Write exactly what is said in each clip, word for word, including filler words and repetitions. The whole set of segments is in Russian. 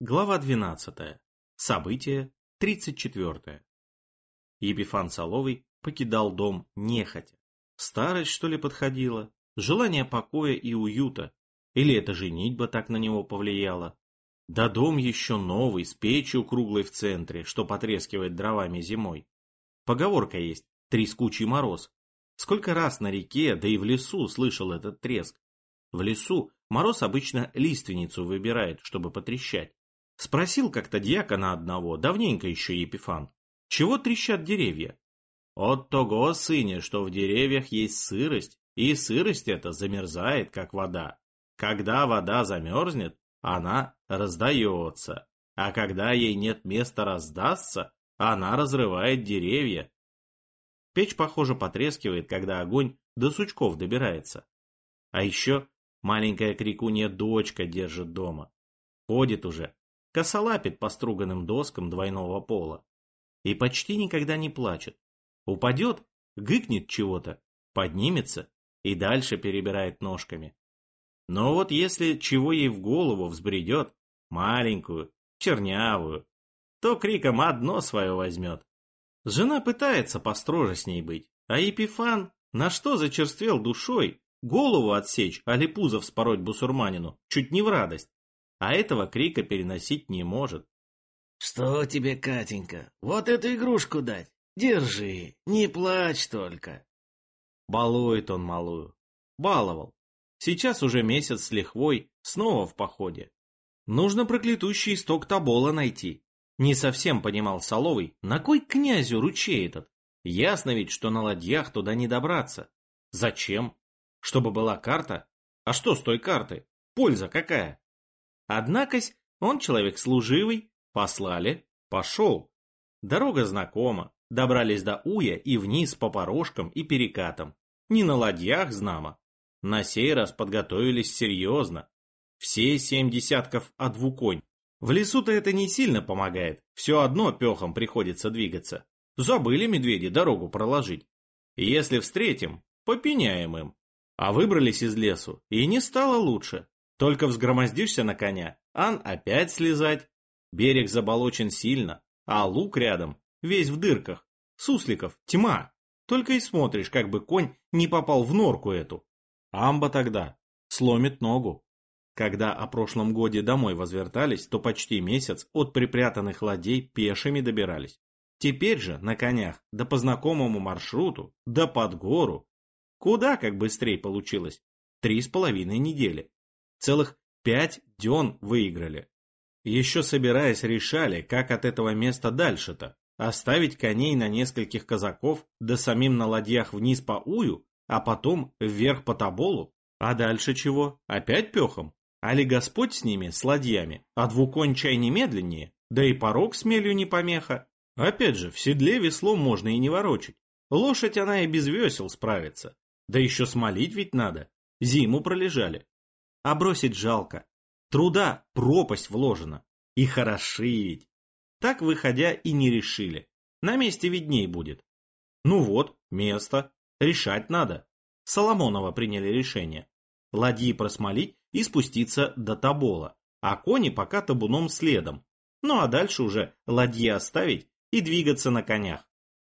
Глава двенадцатая. Событие тридцать четвёртое. Епифан Соловий покидал дом нехотя. Старость, что ли, подходила? Желание покоя и уюта? Или эта женитьба так на него повлияла? Да дом еще новый, с печью круглой в центре, что потрескивает дровами зимой. Поговорка есть: трескучий мороз. Сколько раз на реке, да и в лесу слышал этот треск. В лесу мороз обычно лиственницу выбирает, чтобы потрещать. Спросил как-то дьякона одного, давненько еще Епифан: чего трещат деревья? От того, сыне, что в деревьях есть сырость, и сырость эта замерзает, как вода. Когда вода замерзнет, она раздается, а когда ей нет места раздастся, она разрывает деревья. Печь, похоже, потрескивает, когда огонь до сучков добирается. А еще маленькая крикунья дочка держит дома. Ходит уже, косолапит по струганным доскам двойного пола. И почти никогда не плачет. Упадет, гыкнет чего-то, поднимется и дальше перебирает ножками. Но вот если чего ей в голову взбредет, маленькую, чернявую, то криком одно свое возьмет. Жена пытается построже с ней быть, а Епифан, на что зачерствел душой, голову отсечь, али пузо вспороть бусурманину, чуть не в радость. А этого крика переносить не может. «Что тебе, Катенька, вот эту игрушку дать? Держи, не плачь только!» Балует он малую. Баловал. Сейчас уже месяц с лихвой, снова в походе. Нужно проклятущий исток Тобола найти. Не совсем понимал Соловий, на кой князю ручей этот? Ясно ведь, что на ладьях туда не добраться. Зачем? Чтобы была карта? А что с той карты? Польза какая? Однакось он человек служивый, послали, пошел. Дорога знакома, добрались до Уя и вниз по порожкам и перекатам. Не на ладьях, знамо. На сей раз подготовились серьезно. Все семь десятков а двуконь. В лесу-то это не сильно помогает, все одно пехом приходится двигаться. Забыли медведи дорогу проложить. Если встретим, попеняем им. А выбрались из лесу, и не стало лучше. Только взгромоздишься на коня, ан опять слезать. Берег заболочен сильно, а луг рядом, весь в дырках. Сусликов тьма. Только и смотришь, как бы конь не попал в норку эту. Амба тогда сломит ногу. Когда о прошлом годе домой возвертались, то почти месяц от припрятанных ладей пешими добирались. Теперь же на конях, да по знакомому маршруту, да под гору. Куда как быстрее получилось? Три с половиной недели. Целых пять дён выиграли. Еще собираясь решали, как от этого места дальше-то. Оставить коней на нескольких казаков, да самим на ладьях вниз по Ую, а потом вверх по Тоболу. А дальше чего? Опять пехом? Али Господь с ними, с ладьями, а двуконь чай немедленнее, да и порог с мелью не помеха. Опять же, в седле веслом можно и не ворочать. Лошадь она и без весел справится. Да еще смолить ведь надо. Зиму пролежали. А бросить жалко. Труда пропасть вложена. И хороши ведь. Так, выходя, и не решили. На месте видней будет. Ну вот, место. Решать надо. Соломонова приняли решение. Ладьи просмолить и спуститься до Тобола, а кони пока табуном следом. Ну а дальше уже ладьи оставить и двигаться на конях.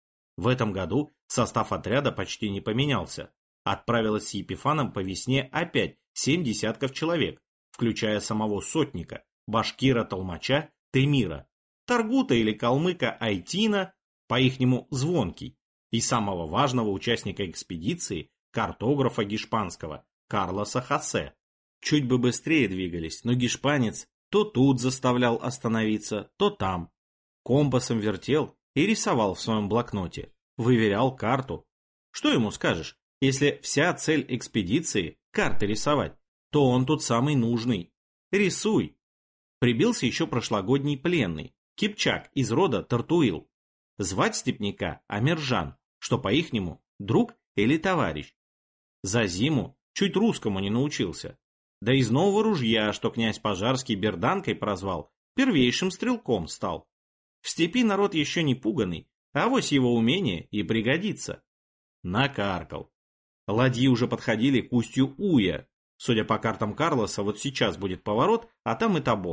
В этом году состав отряда почти не поменялся. Отправилось с Епифаном по весне опять семь десятков человек, включая самого сотника, башкира-толмача Темира, таргута или калмыка Айтина, по-ихнему Звонкий, и самого важного участника экспедиции, картографа гешпанского, Карлоса Хосе. Чуть бы быстрее двигались, но гешпанец то тут заставлял остановиться, то там. Компасом вертел и рисовал в своем блокноте, выверял карту. Что ему скажешь, если вся цель экспедиции – карты рисовать, то он тут самый нужный. Рисуй. Прибился еще прошлогодний пленный, кипчак из рода Тартуил. Звать степняка Амержан, что по-ихнему друг или товарищ. За зиму чуть русскому не научился. Да из нового ружья, что князь Пожарский берданкой прозвал, первейшим стрелком стал. В степи народ еще не пуганый, а авось его умение и пригодится. Накаркал. Ладьи уже подходили к устью Уя. Судя по картам Карлоса, вот сейчас будет поворот, а там и Тобол.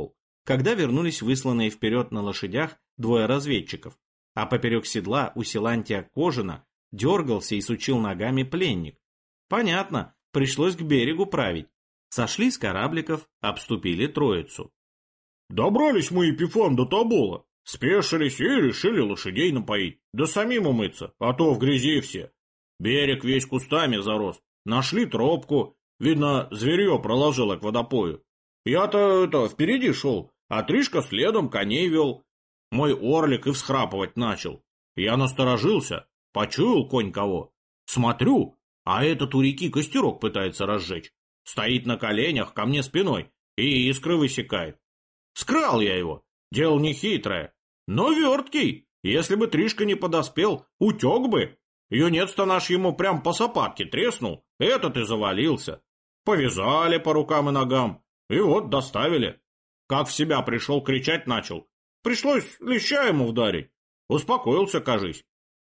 когда вернулись высланные вперед на лошадях двое разведчиков, а поперек седла у Силантия Кожина дергался и сучил ногами пленник. Понятно, пришлось к берегу править. Сошли с корабликов, обступили троицу. Добрались мы, Епифан, до Тобола. Спешились и решили лошадей напоить, да самим умыться, а то в грязи все. Берег весь кустами зарос. Нашли тропку, видно, зверье проложило к водопою. Я-то это впереди шел, а Тришка следом коней вел. Мой орлик и всхрапывать начал. Я насторожился, почуял конь кого. Смотрю, а этот у реки костерок пытается разжечь. Стоит на коленях ко мне спиной и искры высекает. Скрал я его, дело нехитрое, но верткий. Если бы Тришка не подоспел, утек бы. Юнец-то наш ему прям по сапатке треснул, этот и завалился. Повязали по рукам и ногам, и вот доставили. Как в себя пришел, кричать начал. Пришлось леща ему вдарить. Успокоился, кажись.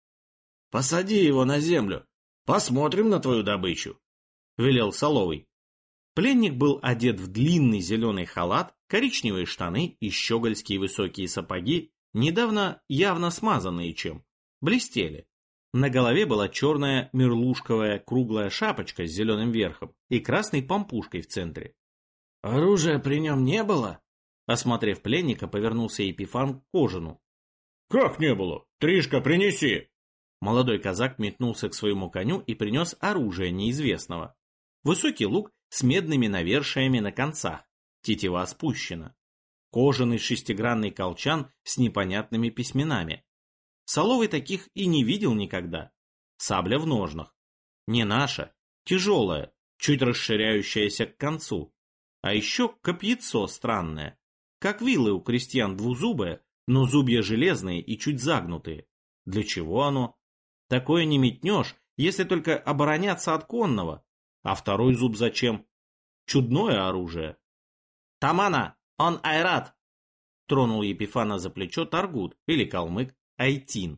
«Посади его на землю, посмотрим на твою добычу», — велел Соловый. Пленник был одет в длинный зеленый халат, коричневые штаны и щегольские высокие сапоги, недавно явно смазанные чем, блестели. На голове была черная мерлушковая круглая шапочка с зеленым верхом и красной помпушкой в центре. «Оружия при нем не было?» Осмотрев пленника, повернулся Епифан к Кожину. «Как не было? Тришка, принеси!» Молодой казак метнулся к своему коню и принес оружие неизвестного. Высокий лук с медными навершиями на концах, тетива спущена. Кожаный шестигранный колчан с непонятными письменами. Соловый таких и не видел никогда. Сабля в ножнах. Не наша, тяжелая, чуть расширяющаяся к концу. А еще копьецо странное. Как вилы у крестьян двузубое, но зубья железные и чуть загнутые. Для чего оно? Такое не метнешь, если только обороняться от конного. А второй зуб зачем? Чудное оружие. «Тамана, он айрат!» Тронул Епифана за плечо Таргут или калмык Айтин.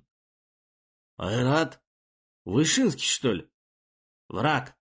«Айрат? Вышинский, что ли?» «Враг».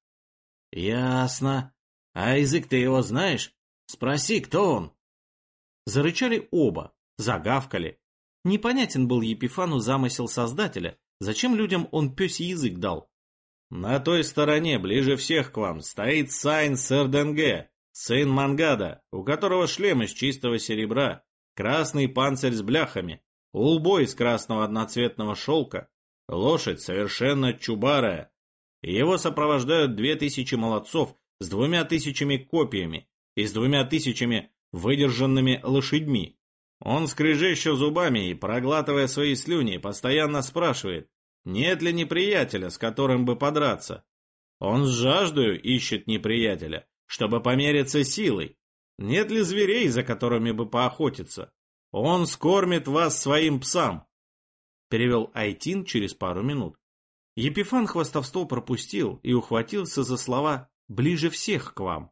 «Ясно. А язык ты его знаешь? Спроси, кто он?» Зарычали оба, загавкали. Непонятен был Епифану замысел создателя, зачем людям он пёсий язык дал. На той стороне, ближе всех к вам, стоит Сайн Серденге, сын Мангада, у которого шлем из чистого серебра, красный панцирь с бляхами, улбой из красного одноцветного шелка, лошадь совершенно чубарая. Его сопровождают две тысячи молодцов с двумя тысячами копьями и с двумя тысячами выдержанными лошадьми. Он, скрежеща зубами и проглатывая свои слюни, постоянно спрашивает, нет ли неприятеля, с которым бы подраться. Он с жаждою ищет неприятеля, чтобы помериться силой. Нет ли зверей, за которыми бы поохотиться? Он скормит вас своим псам. Перевел Айтин через пару минут. Епифан хвастовство пропустил и ухватился за слова «ближе всех к вам».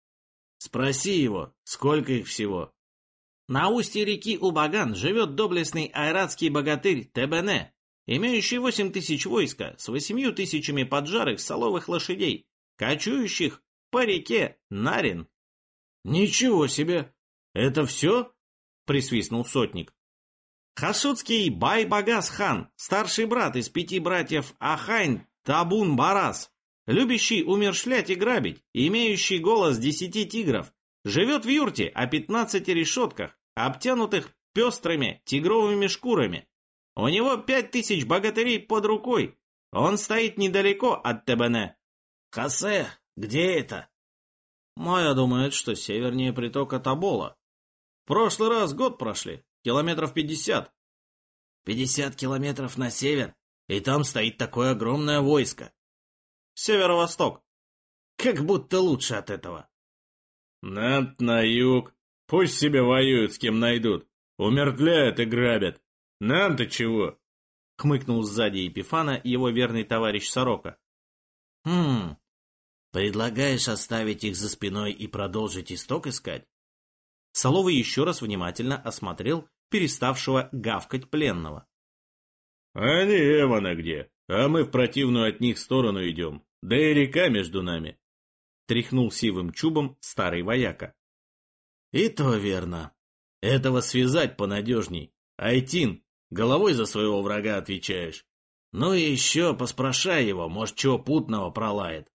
«Спроси его, сколько их всего?» На устье реки Убаган живет доблестный айратский богатырь Тебене, имеющий восемь тысяч войска с восемью тысячами поджарых соловых лошадей, кочующих по реке Нарин. «Ничего себе! Это все?» — присвистнул сотник. Хасудский Бай-Багас-хан, старший брат из пяти братьев Ахайн Табун-Барас, любящий умершлять и грабить, имеющий голос десяти тигров, живет в юрте о пятнадцати решетках, обтянутых пестрыми тигровыми шкурами. У него пять тысяч богатырей под рукой. Он стоит недалеко от Тебене. «Хосе, где это?» Моя думает, что севернее притока Тобола. В прошлый раз год прошли, километров пятьдесят. Пятьдесят километров на север, и там стоит такое огромное войско. Северо-восток. Как будто лучше от этого. Над на юг. Пусть себе воюют, с кем найдут. Умертвляют и грабят. Нам-то чего? Хмыкнул сзади Епифана его верный товарищ Сорока. Хм, предлагаешь оставить их за спиной и продолжить исток искать? Соловый еще раз внимательно осмотрел переставшего гавкать пленного. Они эвана где, а мы в противную от них сторону идем, да и река между нами. Тряхнул сивым чубом старый вояка. И то верно. Этого связать понадежней. Айтин, головой за своего врага отвечаешь. Ну и еще поспрашай его, может, чего путного пролает.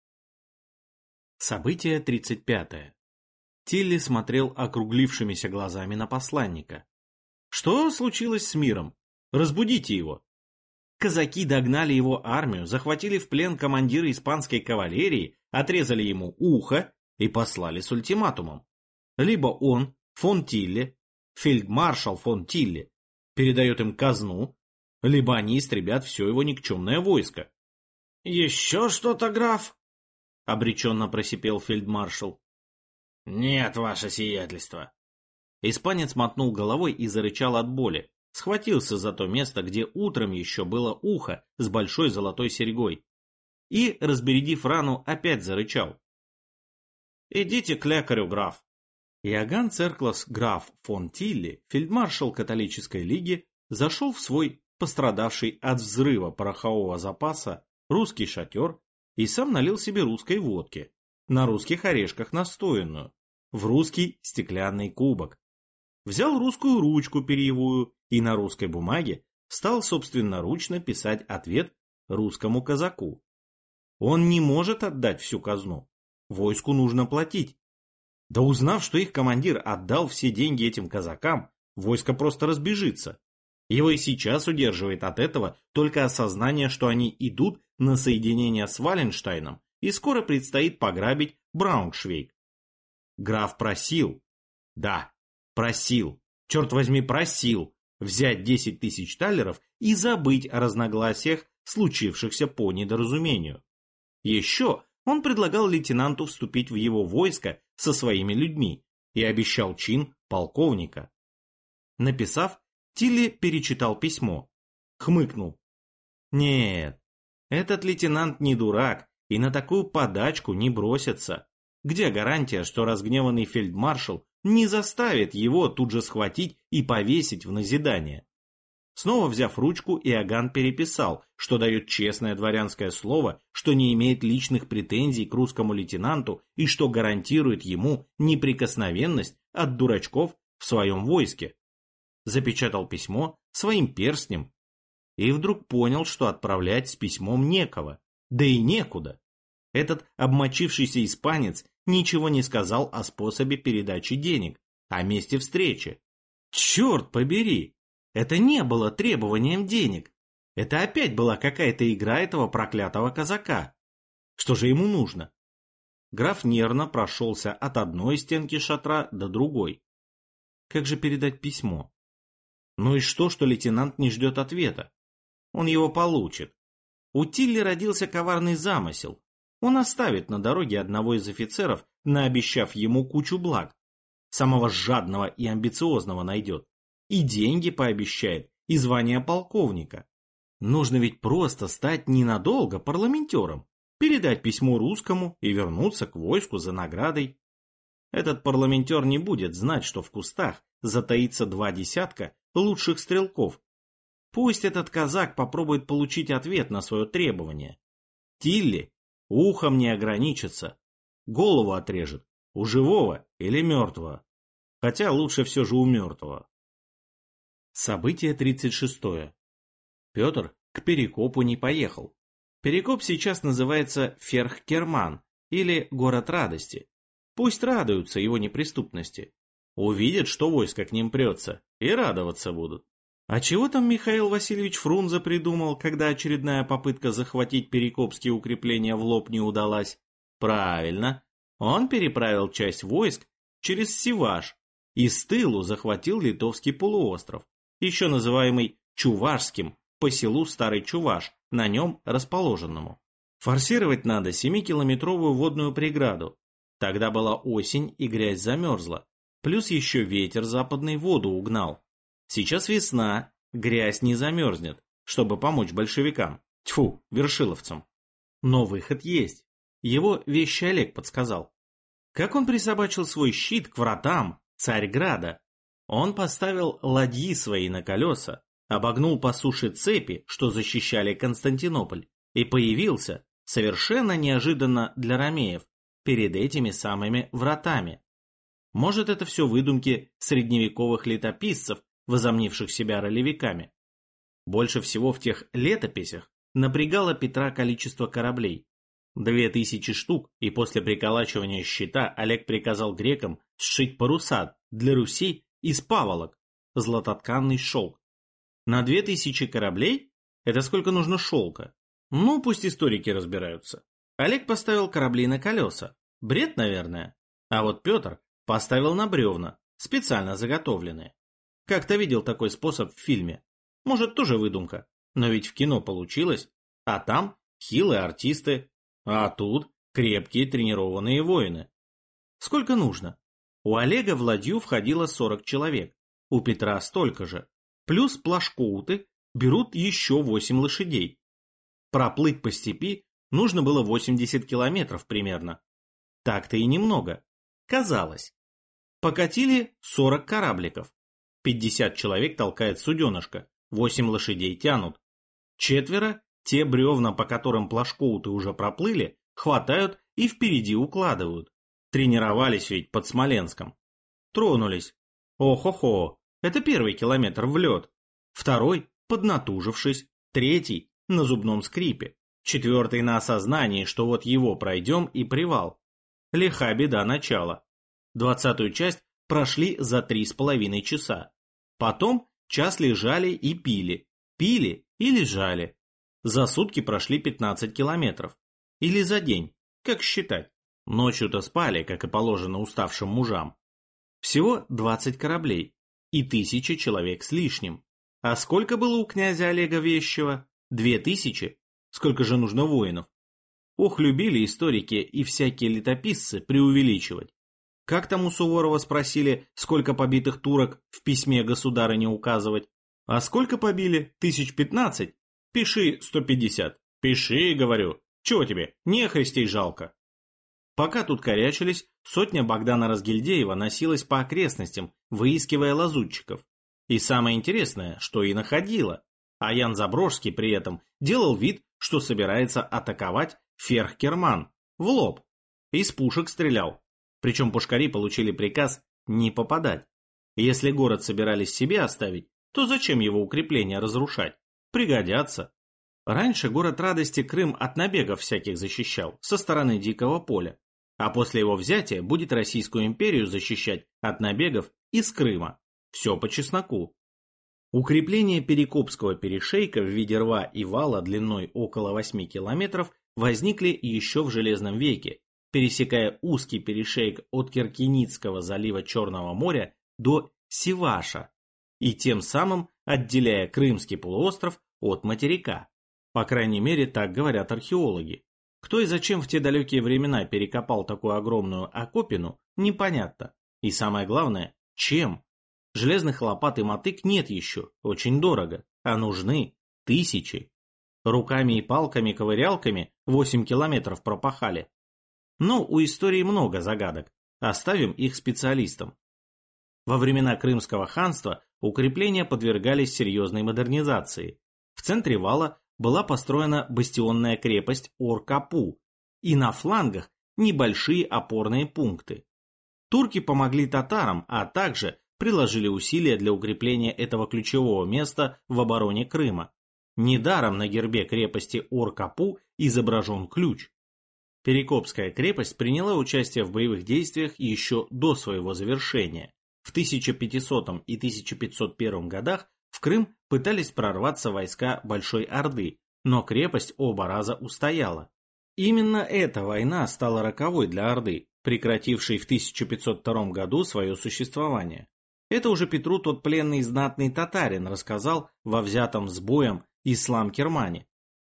Событие тридцать пятое. Тилли смотрел округлившимися глазами на посланника. Что случилось с миром? Разбудите его. Казаки догнали его армию, захватили в плен командира испанской кавалерии, отрезали ему ухо и послали с ультиматумом. Либо он, фон Тилле, фельдмаршал фон Тилле, передает им казну, либо они истребят все его никчемное войско. — Еще что-то, граф? — обреченно просипел фельдмаршал. — Нет, ваше сиятельство. Испанец мотнул головой и зарычал от боли, схватился за то место, где утром еще было ухо с большой золотой серьгой, и, разбередив рану, опять зарычал. — Идите к лекарю, граф. Иоганн Церклас граф фон Тилли, фельдмаршал католической лиги, зашел в свой пострадавший от взрыва порохового запаса русский шатер и сам налил себе русской водки, на русских орешках настоянную, в русский стеклянный кубок. Взял русскую ручку перьевую и на русской бумаге стал собственноручно писать ответ русскому казаку. Он не может отдать всю казну, войску нужно платить. Да узнав, что их командир отдал все деньги этим казакам, войско просто разбежится. Его и сейчас удерживает от этого только осознание, что они идут на соединение с Валенштайном и скоро предстоит пограбить Брауншвейг. Граф просил, да, просил, черт возьми, просил взять десять тысяч талеров и забыть о разногласиях, случившихся по недоразумению. Еще он предлагал лейтенанту вступить в его войско со своими людьми и обещал чин полковника. Написав, Тилли перечитал письмо, хмыкнул. Нет, этот лейтенант не дурак и на такую подачку не бросится. Где гарантия, что разгневанный фельдмаршал не заставит его тут же схватить и повесить в назидание? Снова взяв ручку, Иоганн переписал, что дает честное дворянское слово, что не имеет личных претензий к русскому лейтенанту и что гарантирует ему неприкосновенность от дурачков в своем войске. Запечатал письмо своим перстнем и вдруг понял, что отправлять с письмом некого, да и некуда. Этот обмочившийся испанец ничего не сказал о способе передачи денег, о месте встречи. Черт побери! Это не было требованием денег. Это опять была какая-то игра этого проклятого казака. Что же ему нужно? Граф нервно прошелся от одной стенки шатра до другой. Как же передать письмо? Ну и что, что лейтенант не ждет ответа? Он его получит. У Тилли родился коварный замысел. Он оставит на дороге одного из офицеров, наобещав ему кучу благ. Самого жадного и амбициозного найдет. И деньги пообещает, и звание полковника. Нужно ведь просто стать ненадолго парламентером, передать письмо русскому и вернуться к войску за наградой. Этот парламентер не будет знать, что в кустах затаится два десятка лучших стрелков. Пусть этот казак попробует получить ответ на свое требование. Тилли ухом не ограничится, голову отрежет, у живого или мертвого. Хотя лучше все же у мертвого. Событие тридцать шестое. Петр к Перекопу не поехал. Перекоп сейчас называется Ферхкерман или Город Радости. Пусть радуются его неприступности. Увидят, что войско к ним прется, и радоваться будут. А чего там Михаил Васильевич Фрунзе придумал, когда очередная попытка захватить перекопские укрепления в лоб не удалась? Правильно, он переправил часть войск через Сиваш и с тылу захватил Литовский полуостров, еще называемый Чувашским, по селу Старый Чуваш, на нем расположенному. Форсировать надо семикилометровую водную преграду. Тогда была осень и грязь замерзла, плюс еще ветер западный воду угнал. Сейчас весна, грязь не замерзнет, чтобы помочь большевикам, тьфу, вершиловцам. Но выход есть, его вещи Олег подсказал. Как он присобачил свой щит к вратам Царьграда? Он поставил ладьи свои на колеса, обогнул по суше цепи, что защищали Константинополь, и появился, совершенно неожиданно для ромеев, перед этими самыми вратами. Может, это все выдумки средневековых летописцев, возомнивших себя ролевиками. Больше всего в тех летописях напрягало Петра количество кораблей. Две тысячи штук, и после приколачивания щита Олег приказал грекам сшить паруса для Руси из паволок, златотканный шелк. На две тысячи кораблей? Это сколько нужно шелка? Ну, пусть историки разбираются. Олег поставил корабли на колеса. Бред, наверное. А вот Петр поставил на бревна, специально заготовленные. Как-то видел такой способ в фильме. Может, тоже выдумка. Но ведь в кино получилось. А там хилые артисты. А тут крепкие тренированные воины. Сколько нужно? У Олега в ладью входило сорок человек. У Петра столько же. Плюс плашкоуты берут еще восемь лошадей. Проплыть по степи нужно было восемьдесят километров примерно. Так-то и немного. Казалось. Покатили сорок корабликов. пятьдесят человек толкает суденышко, восемь лошадей тянут. Четверо, те бревна, по которым плашкоуты уже проплыли, хватают и впереди укладывают. Тренировались ведь под Смоленском. Тронулись. Ох-охо, это первый километр в лед. Второй, поднатужившись. Третий, на зубном скрипе. Четвертый на осознании, что вот его пройдем и привал. Лиха беда начала. Двадцатую часть прошли за три с половиной часа. Потом час лежали и пили. Пили и лежали. За сутки прошли пятнадцать километров. Или за день, как считать. Ночью-то спали, как и положено уставшим мужам. Всего двадцать кораблей и тысяча человек с лишним. А сколько было у князя Олега Вещего? Две тысячи? Сколько же нужно воинов? Ох, любили историки и всякие летописцы преувеличивать. Как там у Суворова спросили, сколько побитых турок в письме государыне указывать? А сколько побили? Тысяч пятнадцать? Пиши сто пятьдесят. Пиши, говорю. Чего тебе? Нехристей жалко. Пока тут корячились, сотня Богдана Разгильдеева носилась по окрестностям, выискивая лазутчиков. И самое интересное, что и находила. А Ян Заброжский при этом делал вид, что собирается атаковать Ферхкерман в лоб. Из пушек стрелял. Причем пушкари получили приказ не попадать. Если город собирались себе оставить, то зачем его укрепления разрушать? Пригодятся. Раньше город Радости Крым от набегов всяких защищал со стороны Дикого поля. А после его взятия будет Российскую империю защищать от набегов из Крыма. Все по чесноку. Укрепления Перекопского перешейка в виде рва и вала длиной около восьми километров возникли еще в Железном веке, пересекая узкий перешейк от Киркиницкого залива Черного моря до Сиваша и тем самым отделяя Крымский полуостров от материка. По крайней мере, так говорят археологи. Кто и зачем в те далекие времена перекопал такую огромную окопину, непонятно. И самое главное, чем? Железных лопат и мотык нет еще, очень дорого, а нужны тысячи. Руками и палками-ковырялками восемь километров пропахали. Но у истории много загадок, оставим их специалистам. Во времена Крымского ханства укрепления подвергались серьезной модернизации. В центре вала была построена бастионная крепость Ор-Капу, и на флангах небольшие опорные пункты. Турки помогли татарам, а также приложили усилия для укрепления этого ключевого места в обороне Крыма. Недаром на гербе крепости Ор-Капу изображен ключ. Перекопская крепость приняла участие в боевых действиях еще до своего завершения. В тысяча пятисотом и тысяча пятьсот первом годах в Крым пытались прорваться войска Большой Орды, но крепость оба раза устояла. Именно эта война стала роковой для Орды, прекратившей в тысяча пятьсот втором году свое существование. Это уже Петру тот пленный знатный татарин рассказал во взятом с боем Ислам-Кермане.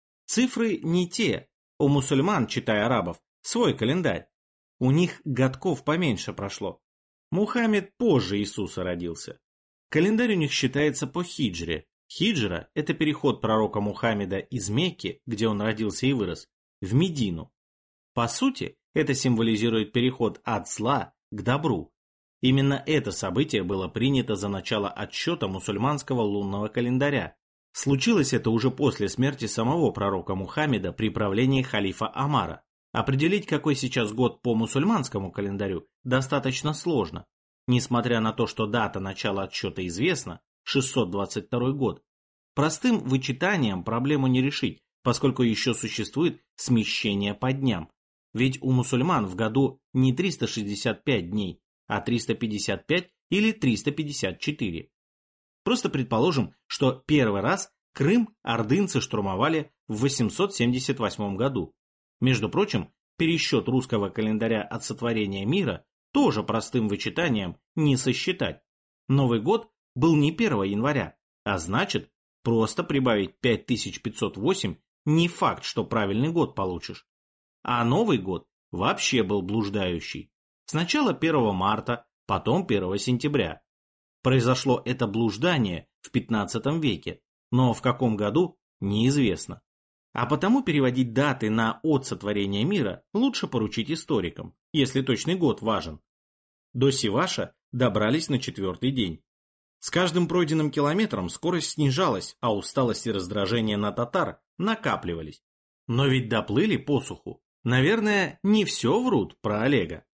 Цифры не те, у мусульман, читай арабов, свой календарь. У них годков поменьше прошло. Мухаммед позже Иисуса родился. Календарь у них считается по хиджре. Хиджра – это переход пророка Мухаммеда из Мекки, где он родился и вырос, в Медину. По сути, это символизирует переход от зла к добру. Именно это событие было принято за начало отсчета мусульманского лунного календаря. Случилось это уже после смерти самого пророка Мухаммеда при правлении халифа Омара. Определить, какой сейчас год по мусульманскому календарю, достаточно сложно. несмотря на то, что дата начала отсчета известна, шестьсот двадцать второй год, простым вычитанием проблему не решить, поскольку еще существует смещение по дням. Ведь у мусульман в году не триста шестьдесят пять дней, а триста пятьдесят пять или триста пятьдесят четыре. Просто предположим, что первый раз Крым ордынцы штурмовали в восемьсот семьдесят восьмом году. Между прочим, пересчет русского календаря от сотворения мира тоже простым вычитанием не сосчитать. Новый год был не первого января, а значит, просто прибавить пять тысяч пятьсот восемь не факт, что правильный год получишь. А Новый год вообще был блуждающий. Сначала первого марта, потом первого сентября. Произошло это блуждание в пятнадцатом веке, но в каком году – неизвестно. А потому переводить даты на от сотворения мира лучше поручить историкам, если точный год важен. До Сиваша добрались на четвертый день. С каждым пройденным километром скорость снижалась, а усталость и раздражение на татар накапливались. Но ведь доплыли по суху. Наверное, не все врут про Олега.